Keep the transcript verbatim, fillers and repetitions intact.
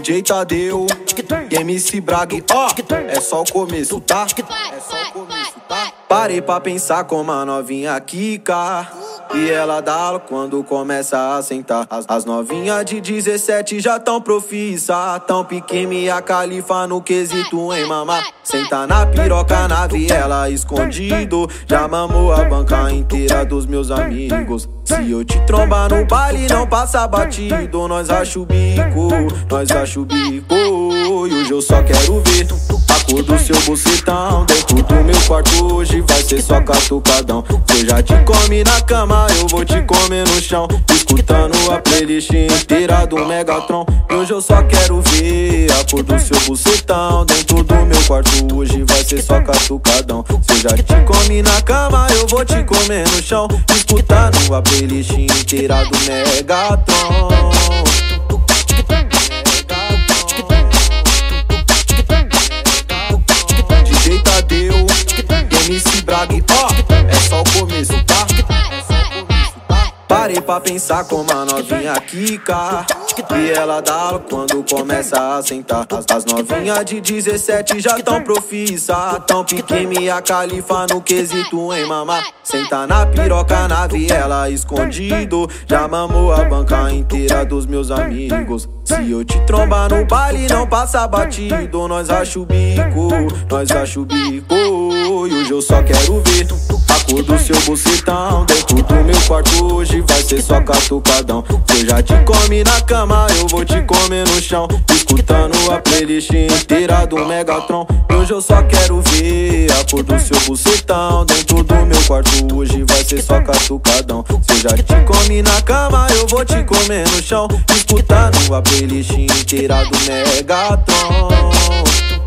D J Tadeu, M C Brag, ó, é só o começo, tá? É só o começo, tá? Parei pra pensar como a novinha quica, e ela dá aula quando começa a sentar. As, as novinhas de dezessete já tão profissa, tão pique a califa no quesito em mamar. Senta na piroca na viela escondido, já mamou a banca inteira dos meus amigos. Se eu te trombar no baile não passa batido, nós acha o bico, nós acha o bico. E hoje eu só quero ver a cor do seu bucetão dentro do meu quarto, hoje vai ser só catucadão. Se eu já te come na cama, eu vou te comer no chão, escutando a playlist inteira do Megatron. E hoje eu só quero ver a cor do seu bucetão dentro do meu quarto, hoje vai ser só catucadão. Se eu já te come na cama, eu vou te comer no chão, escutando a playlist inteira do Megatron. D J Tadeu, M C Brag, ó, é só o começo, tá? Parei pra pensar como a novinha quica, e ela dá aula quando começa a sentar. As, as novinhas de dezessete já tão profissa, tão pique a califa no quesito em mamar. Senta na piroca na viela escondido, já mamou a banca inteira dos meus amigos. Se eu te trombar no baile não passa batido, nós acha o bico, nós acha o bico. E hoje eu só quero ver a cor do seu bucetão dentro do meu quarto, hoje vai ser só catucadão. Se eu já te come na cama, eu vou te comer no chão, escutando a playlist inteira do Megatron. E hoje eu só quero ver a cor do seu bucetão dentro do meu quarto, hoje vai ser só catucadão. Se eu já te come na cama, eu vou te comer no chão, escutando a playlist inteira do Megatron.